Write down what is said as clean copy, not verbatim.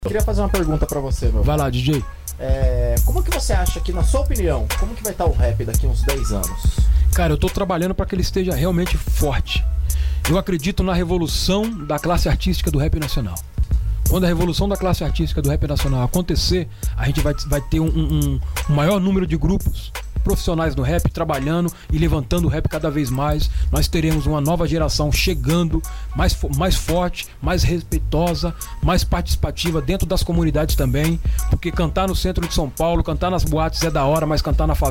Queria fazer uma pergunta pra você, meu. Vai lá, DJ. Como que você acha que, na sua opinião, como que vai estar o rap daqui uns 10 anos? Cara, eu tô trabalhando para que ele esteja realmente forte. Eu acredito na revolução da classe artística do rap nacional. Quando a revolução da classe artística do rap nacional acontecer, a gente vai ter um maior número de grupos profissionais no rap trabalhando e levantando o rap cada vez mais. Nós teremos uma nova geração chegando mais forte, mais respeitosa, mais participativa dentro das comunidades também, porque cantar no centro de São Paulo, cantar nas boates é da hora, mas cantar na favela